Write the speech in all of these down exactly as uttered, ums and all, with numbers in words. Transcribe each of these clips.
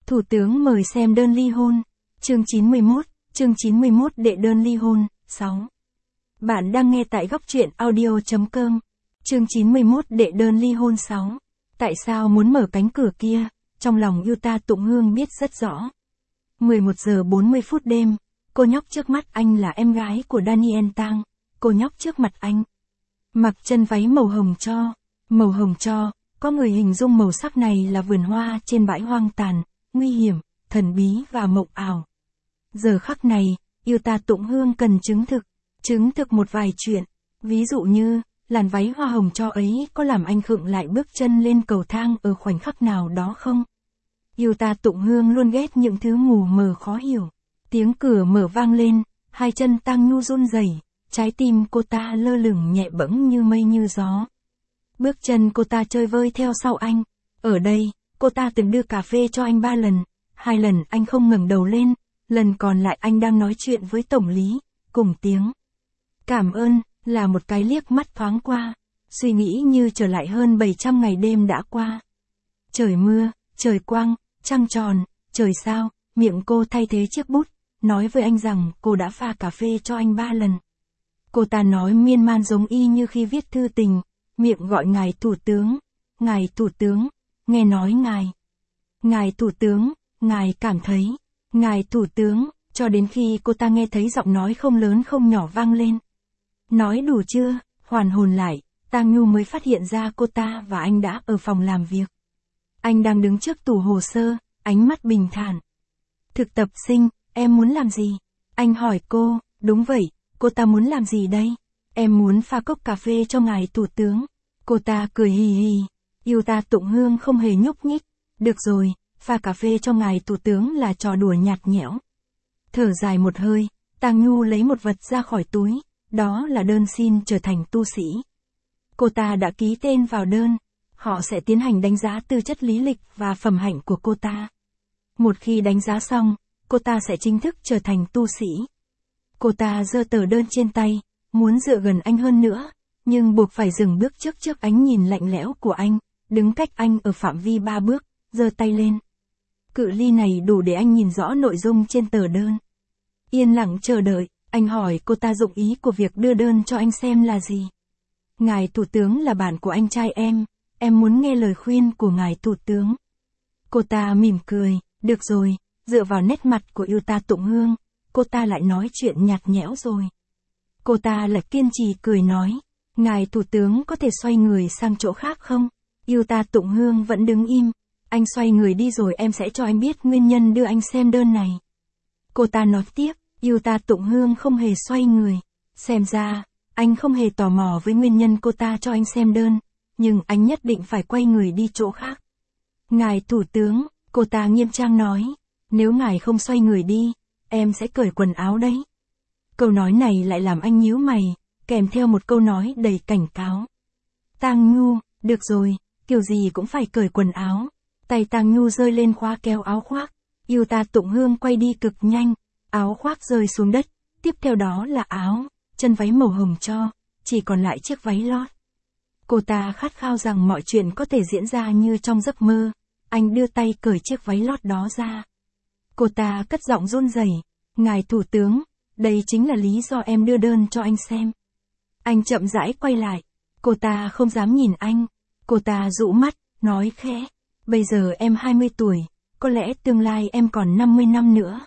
Thủ tướng mời xem đơn ly hôn. Chương chín mươi mốt, chương chín mươi mốt đệ đơn ly hôn, sáu. Bạn đang nghe tại góc truyện audio chấm com. Chương chín mươi mốt đệ đơn ly hôn sáu. Tại sao muốn mở cánh cửa kia? Trong lòng Yuta Tụng Hương biết rất rõ. mười một giờ bốn mươi phút đêm, cô nhóc trước mắt anh là em gái của Daniel Tang, cô nhóc trước mặt anh. Mặc chân váy màu hồng tro, màu hồng tro, có người hình dung màu sắc này là vườn hoa trên bãi hoang tàn, nguy hiểm, thần bí và mộng ảo. Giờ khắc này, Yuta Tụng Hương cần chứng thực, chứng thực một vài chuyện, ví dụ như, làn váy hoa hồng tro ấy có làm anh khựng lại bước chân lên cầu thang ở khoảnh khắc nào đó không? Yuta Tụng Hương luôn ghét những thứ mù mờ khó hiểu. Tiếng cửa mở vang lên, hai chân Tang Nhu run rẩy, trái tim cô ta lơ lửng nhẹ bẫng như mây như gió. Bước chân cô ta chơi vơi theo sau anh. Ở đây, cô ta từng đưa cà phê cho anh ba lần, hai lần anh không ngẩng đầu lên, lần còn lại anh đang nói chuyện với tổng lý, cùng tiếng cảm ơn, là một cái liếc mắt thoáng qua, suy nghĩ như trở lại hơn bảy trăm ngày đêm đã qua. Trời mưa, trời quang, trăng tròn, trời sao, miệng cô thay thế chiếc bút, nói với anh rằng cô đã pha cà phê cho anh ba lần. Cô ta nói miên man giống y như khi viết thư tình, miệng gọi ngài thủ tướng, ngài thủ tướng, nghe nói ngài, ngài thủ tướng, ngài cảm thấy, ngài thủ tướng, cho đến khi cô ta nghe thấy giọng nói không lớn không nhỏ vang lên. Nói đủ chưa? Hoàn hồn lại, Tang Nhu mới phát hiện ra cô ta và anh đã ở phòng làm việc. Anh đang đứng trước tủ hồ sơ, ánh mắt bình thản. Thực tập sinh, em muốn làm gì? Anh hỏi cô, đúng vậy, cô ta muốn làm gì đây? Em muốn pha cốc cà phê cho ngài thủ tướng. Cô ta cười hì hì. Yuta Tụng Hương không hề nhúc nhích. Được rồi, pha cà phê cho ngài thủ tướng là trò đùa nhạt nhẽo. Thở dài một hơi, Tang Nhu lấy một vật ra khỏi túi, đó là đơn xin trở thành tu sĩ. Cô ta đã ký tên vào đơn, họ sẽ tiến hành đánh giá tư chất lý lịch và phẩm hạnh của cô ta. Một khi đánh giá xong, cô ta sẽ chính thức trở thành tu sĩ. Cô ta giơ tờ đơn trên tay, muốn dựa gần anh hơn nữa, nhưng buộc phải dừng bước trước trước ánh nhìn lạnh lẽo của anh, đứng cách anh ở phạm vi ba bước, giơ tay lên. Cự ly này đủ để anh nhìn rõ nội dung trên tờ đơn. Yên lặng chờ đợi, anh hỏi cô ta dụng ý của việc đưa đơn cho anh xem là gì. Ngài thủ tướng là bạn của anh trai em, em muốn nghe lời khuyên của ngài thủ tướng. Cô ta mỉm cười, được rồi, dựa vào nét mặt của Yuta Tụng Hương, cô ta lại nói chuyện nhạt nhẽo rồi. Cô ta lại kiên trì cười nói, ngài thủ tướng có thể xoay người sang chỗ khác không? Yuta Tụng Hương vẫn đứng im, anh xoay người đi rồi em sẽ cho anh biết nguyên nhân đưa anh xem đơn này. Cô ta nói tiếp, Yuta Tụng Hương không hề xoay người, xem ra, anh không hề tò mò với nguyên nhân cô ta cho anh xem đơn, nhưng anh nhất định phải quay người đi chỗ khác. Ngài thủ tướng, cô ta nghiêm trang nói, nếu ngài không xoay người đi, em sẽ cởi quần áo đấy. Câu nói này lại làm anh nhíu mày, kèm theo một câu nói đầy cảnh cáo. Tang Nhu, được rồi, kiểu gì cũng phải cởi quần áo. Tay Tang Nhu rơi lên khóa kéo áo khoác, Yuta Tụng Hương quay đi cực nhanh, áo khoác rơi xuống đất, tiếp theo đó là áo, chân váy màu hồng tro, chỉ còn lại chiếc váy lót. Cô ta khát khao rằng mọi chuyện có thể diễn ra như trong giấc mơ, anh đưa tay cởi chiếc váy lót đó ra. Cô ta cất giọng run rẩy, ngài thủ tướng, đây chính là lý do em đưa đơn cho anh xem. Anh chậm rãi quay lại, cô ta không dám nhìn anh, cô ta dụ mắt, nói khẽ, bây giờ em hai mươi tuổi, có lẽ tương lai em còn năm mươi năm nữa.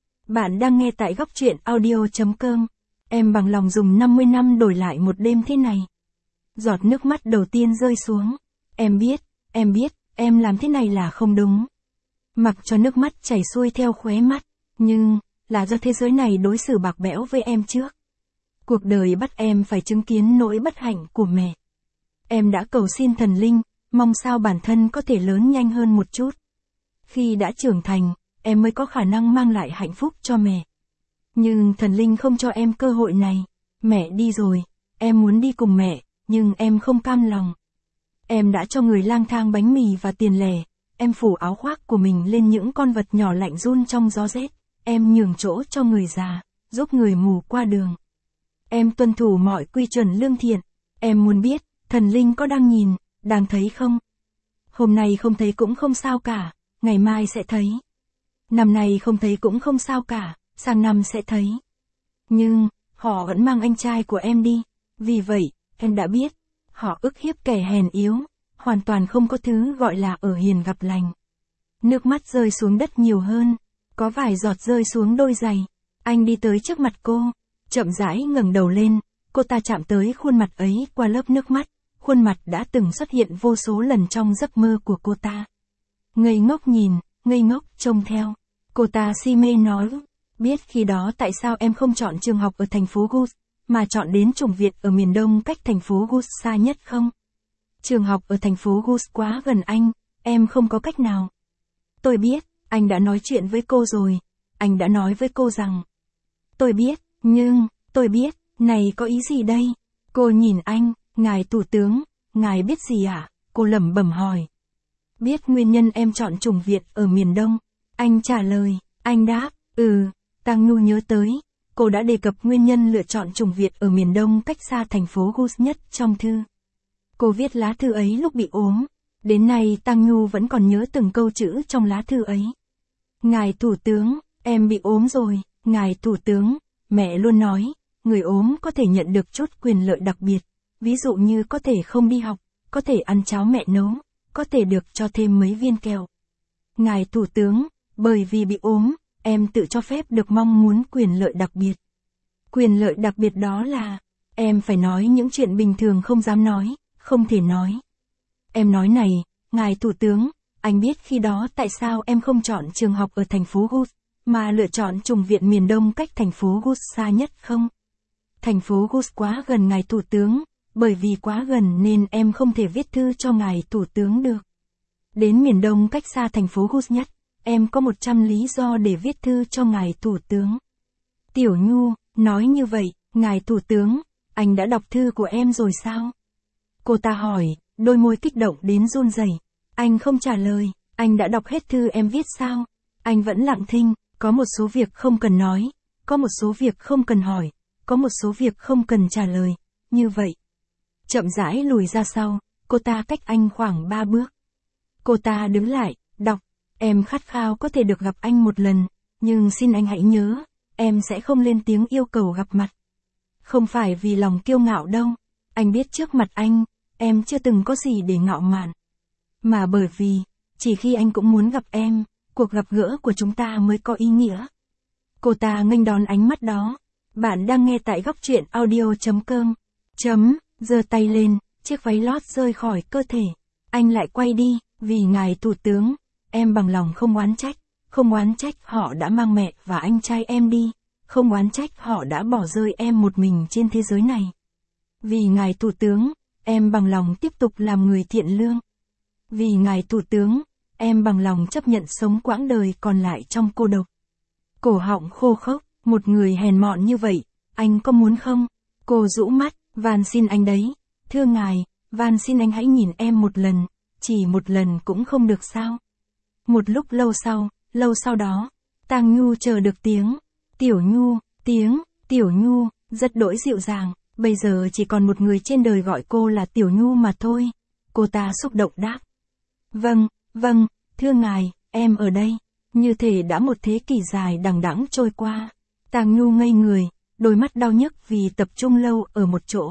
Bạn đang nghe tại góc truyện audio chấm com, em bằng lòng dùng năm mươi năm đổi lại một đêm thế này. Giọt nước mắt đầu tiên rơi xuống, em biết, em biết, em làm thế này là không đúng. Mặc cho nước mắt chảy xuôi theo khóe mắt, nhưng, là do thế giới này đối xử bạc bẽo với em trước. Cuộc đời bắt em phải chứng kiến nỗi bất hạnh của mẹ. Em đã cầu xin thần linh, mong sao bản thân có thể lớn nhanh hơn một chút. Khi đã trưởng thành, em mới có khả năng mang lại hạnh phúc cho mẹ. Nhưng thần linh không cho em cơ hội này. Mẹ đi rồi, em muốn đi cùng mẹ, nhưng em không cam lòng. Em đã cho người lang thang bánh mì và tiền lẻ, em phủ áo khoác của mình lên những con vật nhỏ lạnh run trong gió rét, em nhường chỗ cho người già, giúp người mù qua đường. Em tuân thủ mọi quy chuẩn lương thiện, em muốn biết, thần linh có đang nhìn, đang thấy không? Hôm nay không thấy cũng không sao cả, ngày mai sẽ thấy, Năm nay không thấy cũng không sao cả, sang năm sẽ thấy. Nhưng, họ vẫn mang anh trai của em đi. Vì vậy, em đã biết, họ ức hiếp kẻ hèn yếu, hoàn toàn không có thứ gọi là ở hiền gặp lành. Nước mắt rơi xuống đất nhiều hơn, có vài giọt rơi xuống đôi giày. Anh đi tới trước mặt cô, chậm rãi ngẩng đầu lên, cô ta chạm tới khuôn mặt ấy qua lớp nước mắt, khuôn mặt đã từng xuất hiện vô số lần trong giấc mơ của cô ta. Ngây ngốc nhìn, ngây ngốc trông theo, cô ta si mê nói, biết khi đó tại sao em không chọn trường học ở thành phố Gus, mà chọn đến chủng viện ở miền đông cách thành phố Gus xa nhất không? Trường học ở thành phố Gus quá gần anh, em không có cách nào. Tôi biết, anh đã nói chuyện với cô rồi, anh đã nói với cô rằng. Tôi biết, nhưng, tôi biết, này có ý gì đây? Cô nhìn anh, ngài thủ tướng, ngài biết gì ạ? À? Cô lẩm bẩm hỏi. Biết nguyên nhân em chọn chủng viện ở miền đông. Anh trả lời, anh đáp, ừ, Tang Nhu nhớ tới, cô đã đề cập nguyên nhân lựa chọn chủng viện ở miền đông cách xa thành phố Gus nhất trong thư. Cô viết lá thư ấy lúc bị ốm. Đến nay Tang Nhu vẫn còn nhớ từng câu chữ trong lá thư ấy. Ngài thủ tướng, em bị ốm rồi, ngài thủ tướng, mẹ luôn nói, người ốm có thể nhận được chút quyền lợi đặc biệt, ví dụ như có thể không đi học, có thể ăn cháo mẹ nấu, có thể được cho thêm mấy viên kẹo. Ngài thủ tướng, bởi vì bị ốm, em tự cho phép được mong muốn quyền lợi đặc biệt. Quyền lợi đặc biệt đó là, em phải nói những chuyện bình thường không dám nói, không thể nói. Em nói này, ngài thủ tướng, anh biết khi đó tại sao em không chọn trường học ở thành phố Gus, mà lựa chọn chủng viện miền đông cách thành phố Gus xa nhất không? Thành phố Gus quá gần ngài thủ tướng, bởi vì quá gần nên em không thể viết thư cho ngài thủ tướng được. Đến miền đông cách xa thành phố Gus nhất, em có một trăm lý do để viết thư cho ngài thủ tướng. Tiểu Nhu, nói như vậy, ngài thủ tướng, anh đã đọc thư của em rồi sao? Cô ta hỏi, đôi môi kích động đến run rẩy. Anh không trả lời, anh đã đọc hết thư em viết sao? Anh vẫn lặng thinh, có một số việc không cần nói, có một số việc không cần hỏi, có một số việc không cần trả lời, như vậy. Chậm rãi lùi ra sau, cô ta cách anh khoảng ba bước. Cô ta đứng lại, đọc, em khát khao có thể được gặp anh một lần, nhưng xin anh hãy nhớ, em sẽ không lên tiếng yêu cầu gặp mặt. Không phải vì lòng kiêu ngạo đâu, anh biết trước mặt anh, em chưa từng có gì để ngạo mạn. Mà bởi vì, chỉ khi anh cũng muốn gặp em, cuộc gặp gỡ của chúng ta mới có ý nghĩa. Cô ta nghênh đón ánh mắt đó. Bạn đang nghe tại góc truyện audio chấm com. Chấm, giơ tay lên, chiếc váy lót rơi khỏi cơ thể. Anh lại quay đi, vì ngài thủ tướng, em bằng lòng không oán trách, không oán trách họ đã mang mẹ và anh trai em đi, không oán trách họ đã bỏ rơi em một mình trên thế giới này. Vì ngài thủ tướng, em bằng lòng tiếp tục làm người thiện lương. Vì ngài thủ tướng, em bằng lòng chấp nhận sống quãng đời còn lại trong cô độc. Cổ họng khô khốc, một người hèn mọn như vậy, anh có muốn không? Cô rũ mắt, van xin anh đấy, thưa ngài, van xin anh hãy nhìn em một lần, chỉ một lần cũng không được sao? Một lúc lâu sau, lâu sau đó, Tang Nhu chờ được tiếng, Tiểu Nhu, tiếng, Tiểu Nhu, rất đỗi dịu dàng, bây giờ chỉ còn một người trên đời gọi cô là Tiểu Nhu mà thôi. Cô ta xúc động đáp. Vâng, vâng, thưa ngài, em ở đây. Như thể đã một thế kỷ dài đằng đẵng trôi qua. Tang Nhu ngây người, đôi mắt đau nhức vì tập trung lâu ở một chỗ.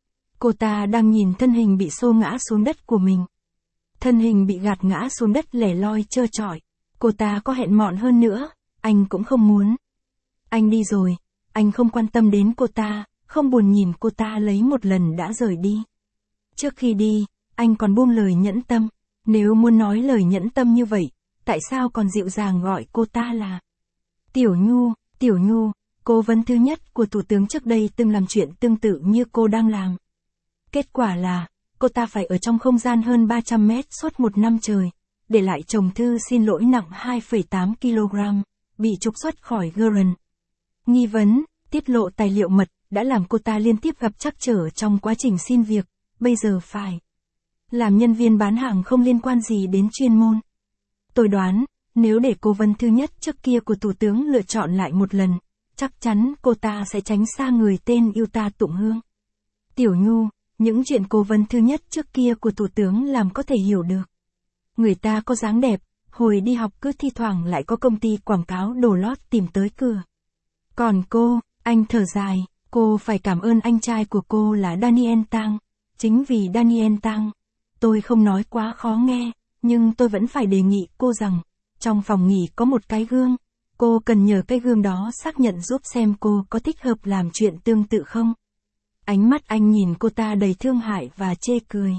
Cô ta đang nhìn thân hình bị xô ngã xuống đất của mình. Thân hình bị gạt ngã xuống đất lẻ loi trơ trọi. Cô ta có hẹn mọn hơn nữa, anh cũng không muốn. Anh đi rồi, anh không quan tâm đến cô ta, không buồn nhìn cô ta lấy một lần đã rời đi. Trước khi đi, anh còn buông lời nhẫn tâm. Nếu muốn nói lời nhẫn tâm như vậy, tại sao còn dịu dàng gọi cô ta là Tiểu Nhu, Tiểu Nhu, cố vấn thứ nhất của Thủ tướng trước đây từng làm chuyện tương tự như cô đang làm. Kết quả là, cô ta phải ở trong không gian hơn ba trăm mét suốt một năm trời, để lại chồng thư xin lỗi nặng hai phẩy tám ki lô gam, bị trục xuất khỏi Guren. Nghi vấn, tiết lộ tài liệu mật, đã làm cô ta liên tiếp gặp trắc trở trong quá trình xin việc, bây giờ phải làm nhân viên bán hàng không liên quan gì đến chuyên môn. Tôi đoán, nếu để cố vấn thứ nhất trước kia của Thủ tướng lựa chọn lại một lần, chắc chắn cô ta sẽ tránh xa người tên Yuta Tụng Hương. Tiểu Nhu, những chuyện cố vấn thứ nhất trước kia của Thủ tướng làm có thể hiểu được. Người ta có dáng đẹp, hồi đi học cứ thi thoảng lại có công ty quảng cáo đồ lót tìm tới cửa. Còn cô, anh thở dài, cô phải cảm ơn anh trai của cô là Daniel Tang. Chính vì Daniel Tang, tôi không nói quá khó nghe, nhưng tôi vẫn phải đề nghị cô rằng, trong phòng nghỉ có một cái gương, cô cần nhờ cái gương đó xác nhận giúp xem cô có thích hợp làm chuyện tương tự không. Ánh mắt anh nhìn cô ta đầy thương hại và chê cười.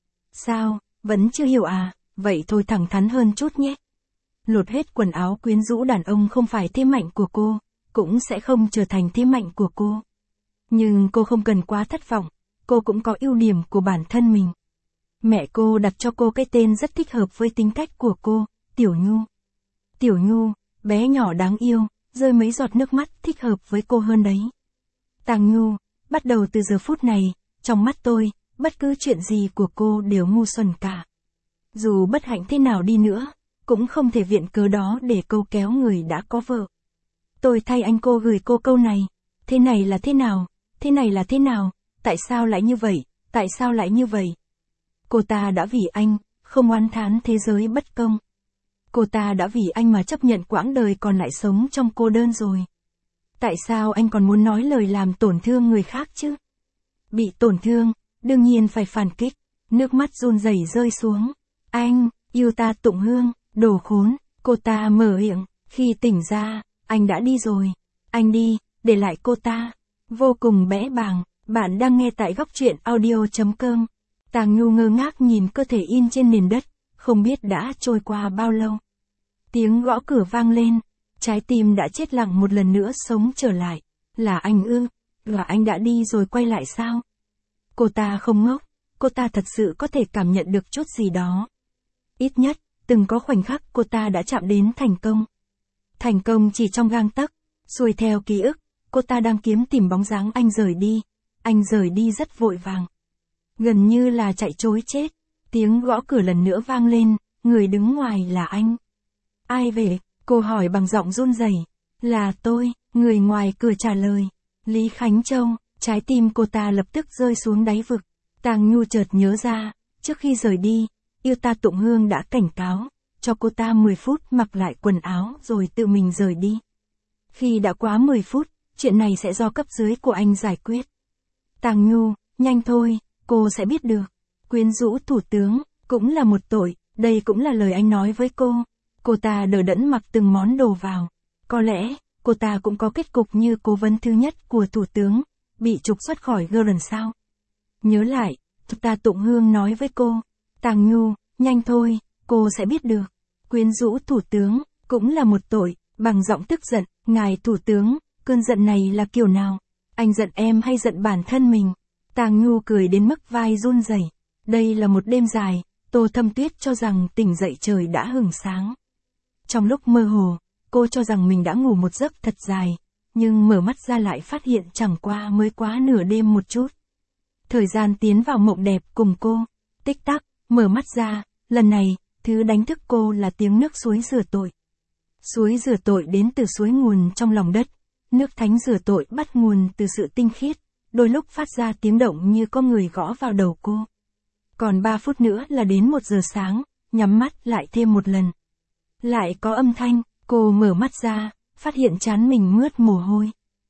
Sao, vẫn chưa hiểu à, vậy thôi thẳng thắn hơn chút nhé. Lột hết quần áo quyến rũ đàn ông không phải thế mạnh của cô, cũng sẽ không trở thành thế mạnh của cô. Nhưng cô không cần quá thất vọng, cô cũng có ưu điểm của bản thân mình. Mẹ cô đặt cho cô cái tên rất thích hợp với tính cách của cô, Tiểu Nhu. Tiểu Nhu, bé nhỏ đáng yêu, rơi mấy giọt nước mắt thích hợp với cô hơn đấy. Tang Nhu, bắt đầu từ giờ phút này, trong mắt tôi, bất cứ chuyện gì của cô đều ngu xuẩn cả. Dù bất hạnh thế nào đi nữa, cũng không thể viện cớ đó để câu kéo người đã có vợ. Tôi thay anh cô gửi cô câu này, thế này là thế nào, thế này là thế nào, tại sao lại như vậy, tại sao lại như vậy. Cô ta đã vì anh, không oán thán thế giới bất công. Cô ta đã vì anh mà chấp nhận quãng đời còn lại sống trong cô đơn rồi. Tại sao anh còn muốn nói lời làm tổn thương người khác chứ? Bị tổn thương, đương nhiên phải phản kích, nước mắt run rẩy rơi xuống. Anh, yêu ta Tụng Hương, đồ khốn, cô ta mở miệng, khi tỉnh ra, anh đã đi rồi. Anh đi, để lại cô ta. Vô cùng bẽ bàng, bạn đang nghe tại góc truyện audio chấm com. Tang Nhu ngơ ngác nhìn cơ thể in trên nền đất, không biết đã trôi qua bao lâu. Tiếng gõ cửa vang lên, trái tim đã chết lặng một lần nữa sống trở lại. Là anh ư, là anh đã đi rồi quay lại sao? Cô ta không ngốc, cô ta thật sự có thể cảm nhận được chút gì đó. Ít nhất, từng có khoảnh khắc cô ta đã chạm đến thành công. Thành công chỉ trong gang tấc, xuôi theo ký ức, cô ta đang kiếm tìm bóng dáng anh rời đi. Anh rời đi rất vội vàng. Gần như là chạy trối chết. Tiếng gõ cửa lần nữa vang lên, người đứng ngoài là anh. Ai về? Cô hỏi bằng giọng run rẩy. Là tôi, người ngoài cửa trả lời. Lý Khánh Châu. Trái tim cô ta lập tức rơi xuống đáy vực. Tang Nhu chợt nhớ ra, trước khi rời đi, yêu ta Tụng Hương đã cảnh cáo, cho cô ta mười phút mặc lại quần áo rồi tự mình rời đi. Khi đã quá mười phút, chuyện này sẽ do cấp dưới của anh giải quyết. Tang Nhu, nhanh thôi, cô sẽ biết được. Quyến rũ thủ tướng, cũng là một tội, đây cũng là lời anh nói với cô. Cô ta đờ đẫn mặc từng món đồ vào. Có lẽ, cô ta cũng có kết cục như cố vấn thứ nhất của thủ tướng, bị trục xuất khỏi Gordon sao. Nhớ lại, ta Tụng Hương nói với cô, Tang Nhu, nhanh thôi, cô sẽ biết được. Quyến rũ thủ tướng, cũng là một tội, bằng giọng tức giận, ngài thủ tướng, cơn giận này là kiểu nào? Anh giận em hay giận bản thân mình? Tang Nhu cười đến mức vai run rẩy. Đây là một đêm dài, Tô Thâm Tuyết cho rằng tỉnh dậy trời đã hửng sáng. Trong lúc mơ hồ, cô cho rằng mình đã ngủ một giấc thật dài, nhưng mở mắt ra lại phát hiện chẳng qua mới quá nửa đêm một chút. Thời gian tiến vào mộng đẹp cùng cô, tích tắc, mở mắt ra, lần này, thứ đánh thức cô là tiếng nước suối rửa tội. Suối rửa tội đến từ suối nguồn trong lòng đất, nước thánh rửa tội bắt nguồn từ sự tinh khiết, đôi lúc phát ra tiếng động như có người gõ vào đầu cô. Còn ba phút nữa là đến một giờ sáng, nhắm mắt lại thêm một lần. Lại có âm thanh, cô mở mắt ra, phát hiện trán mình mướt mồ hôi.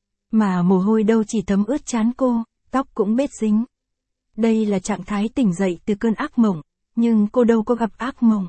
Mà mồ hôi đâu chỉ thấm ướt trán cô, tóc cũng bết dính. Đây là trạng thái tỉnh dậy từ cơn ác mộng, nhưng cô đâu có gặp ác mộng.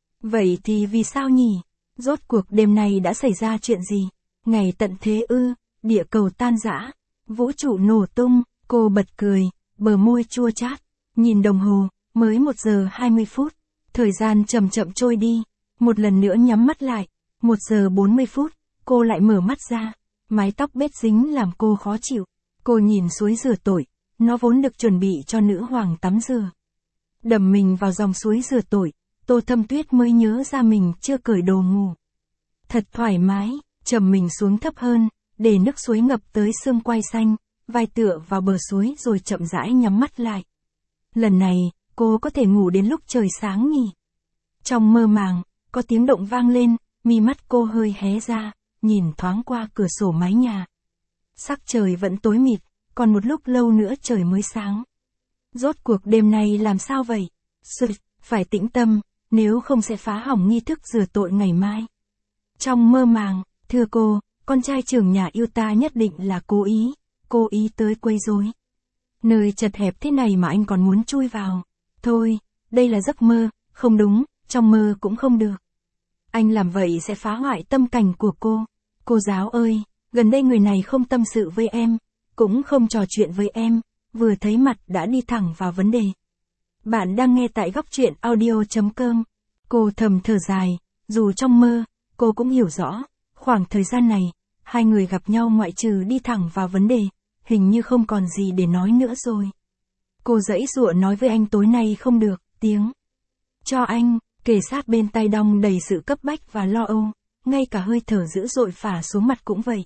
Vậy thì vì sao nhỉ? Rốt cuộc đêm nay đã xảy ra chuyện gì? Ngày tận thế ư, địa cầu tan rã, vũ trụ nổ tung, cô bật cười, bờ môi chua chát, nhìn đồng hồ, mới một giờ hai mươi phút, thời gian chậm chậm trôi đi, một lần nữa nhắm mắt lại, một giờ bốn mươi phút, cô lại mở mắt ra, mái tóc bết dính làm cô khó chịu, cô nhìn suối rửa tội, nó vốn được chuẩn bị cho nữ hoàng tắm rửa. Đầm mình vào dòng suối rửa tội, Tô Thâm Tuyết mới nhớ ra mình chưa cởi đồ ngủ. Thật thoải mái, trầm mình xuống thấp hơn, để nước suối ngập tới xương quai xanh, vai tựa vào bờ suối rồi chậm rãi nhắm mắt lại. Lần này, cô có thể ngủ đến lúc trời sáng nhỉ? Trong mơ màng, có tiếng động vang lên, mi mắt cô hơi hé ra, nhìn thoáng qua cửa sổ mái nhà. Sắc trời vẫn tối mịt, còn một lúc lâu nữa trời mới sáng. Rốt cuộc đêm nay làm sao vậy? Sự, phải tĩnh tâm, nếu không sẽ phá hỏng nghi thức rửa tội ngày mai. Trong mơ màng, thưa cô, con trai trưởng nhà Utah nhất định là cố ý, cố ý tới quấy rối. Nơi chật hẹp thế này mà anh còn muốn chui vào. Thôi, đây là giấc mơ, không đúng, trong mơ cũng không được. Anh làm vậy sẽ phá hoại tâm cảnh của cô. Cô giáo ơi, gần đây người này không tâm sự với em, cũng không trò chuyện với em, vừa thấy mặt đã đi thẳng vào vấn đề. Bạn đang nghe tại góc truyện audio chấm com. Cô thầm thở dài, dù trong mơ, cô cũng hiểu rõ, khoảng thời gian này, hai người gặp nhau ngoại trừ đi thẳng vào vấn đề, hình như không còn gì để nói nữa rồi. Cô giãy giụa nói với anh tối nay không được, tiếng cho anh, kề sát bên tai đong đầy sự cấp bách và lo âu, ngay cả hơi thở dữ dội phả xuống mặt cũng vậy.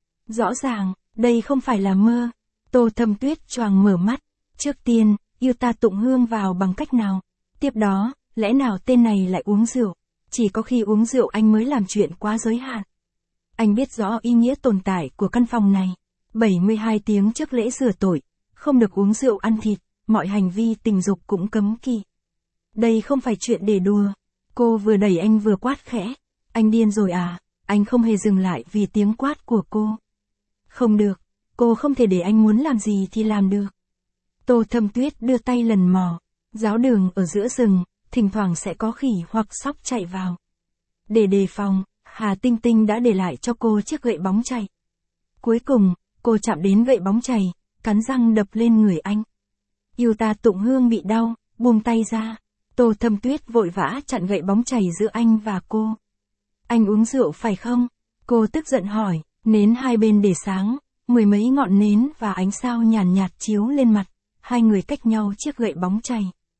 Rõ ràng, đây không phải là mơ. Tô Thâm Tuyết choàng mở mắt. Trước tiên, Utah tụng hương vào bằng cách nào? Tiếp đó, lẽ nào tên này lại uống rượu? Chỉ có khi uống rượu anh mới làm chuyện quá giới hạn. Anh biết rõ ý nghĩa tồn tại của căn phòng này. bảy mươi hai tiếng trước lễ rửa tội, không được uống rượu ăn thịt, mọi hành vi tình dục cũng cấm kỵ. Đây không phải chuyện để đùa. Cô vừa đẩy anh vừa quát khẽ. Anh điên rồi à? Anh không hề dừng lại vì tiếng quát của cô. Không được, cô không thể để anh muốn làm gì thì làm được. Tô Thâm Tuyết đưa tay lần mò. Giáo đường ở giữa rừng, thỉnh thoảng sẽ có khỉ hoặc sóc chạy vào. Để đề phòng, Hà Tinh Tinh đã để lại cho cô chiếc gậy bóng chày. Cuối cùng, cô chạm đến gậy bóng chày, cắn răng đập lên người anh. Utah tụng hương bị đau, buông tay ra. Tô Thâm Tuyết vội vã chặn gậy bóng chày giữa anh và cô. Anh uống rượu phải không? Cô tức giận hỏi. Nến hai bên để sáng, mười mấy ngọn nến và ánh sao nhàn nhạt chiếu lên mặt, hai người cách nhau chiếc gậy bóng chày.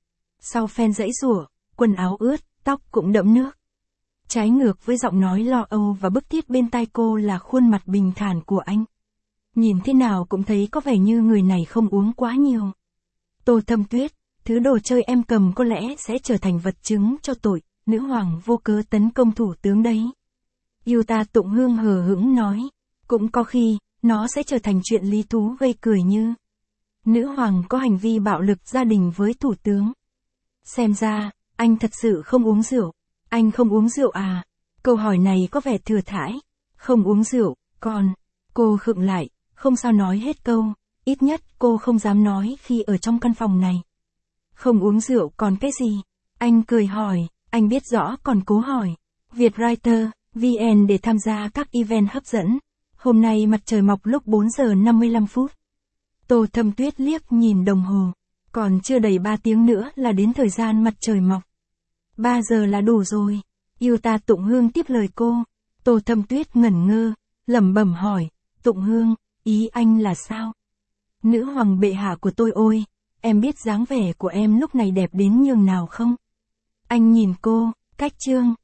Sau phen giãy giụa, quần áo ướt, tóc cũng đẫm nước. Trái ngược với giọng nói lo âu và bức thiết bên tai cô là khuôn mặt bình thản của anh. Nhìn thế nào cũng thấy có vẻ như người này không uống quá nhiều. Tô Thâm Tuyết, thứ đồ chơi em cầm có lẽ sẽ trở thành vật chứng cho tội, nữ hoàng vô cớ tấn công thủ tướng đấy. Utah tụng hương hờ hững nói, cũng có khi, nó sẽ trở thành chuyện lý thú gây cười như nữ hoàng có hành vi bạo lực gia đình với thủ tướng. Xem ra, anh thật sự không uống rượu. Anh không uống rượu à? Câu hỏi này có vẻ thừa thãi. Không uống rượu, còn... Cô khựng lại, không sao nói hết câu, ít nhất cô không dám nói khi ở trong căn phòng này. Không uống rượu còn cái gì? Anh cười hỏi, anh biết rõ còn cố hỏi. Vietwriter, vê en để tham gia các event hấp dẫn. Hôm nay mặt trời mọc lúc bốn giờ năm mươi lăm phút. Tô Thâm Tuyết liếc nhìn đồng hồ. Còn chưa đầy ba tiếng nữa là đến thời gian mặt trời mọc. ba giờ là đủ rồi. Utah tụng hương tiếp lời cô. Tô Thâm Tuyết ngẩn ngơ, lẩm bẩm hỏi, tụng hương, ý anh là sao? Nữ hoàng bệ hạ của tôi ôi, em biết dáng vẻ của em lúc này đẹp đến nhường nào không? Anh nhìn cô, cách chương.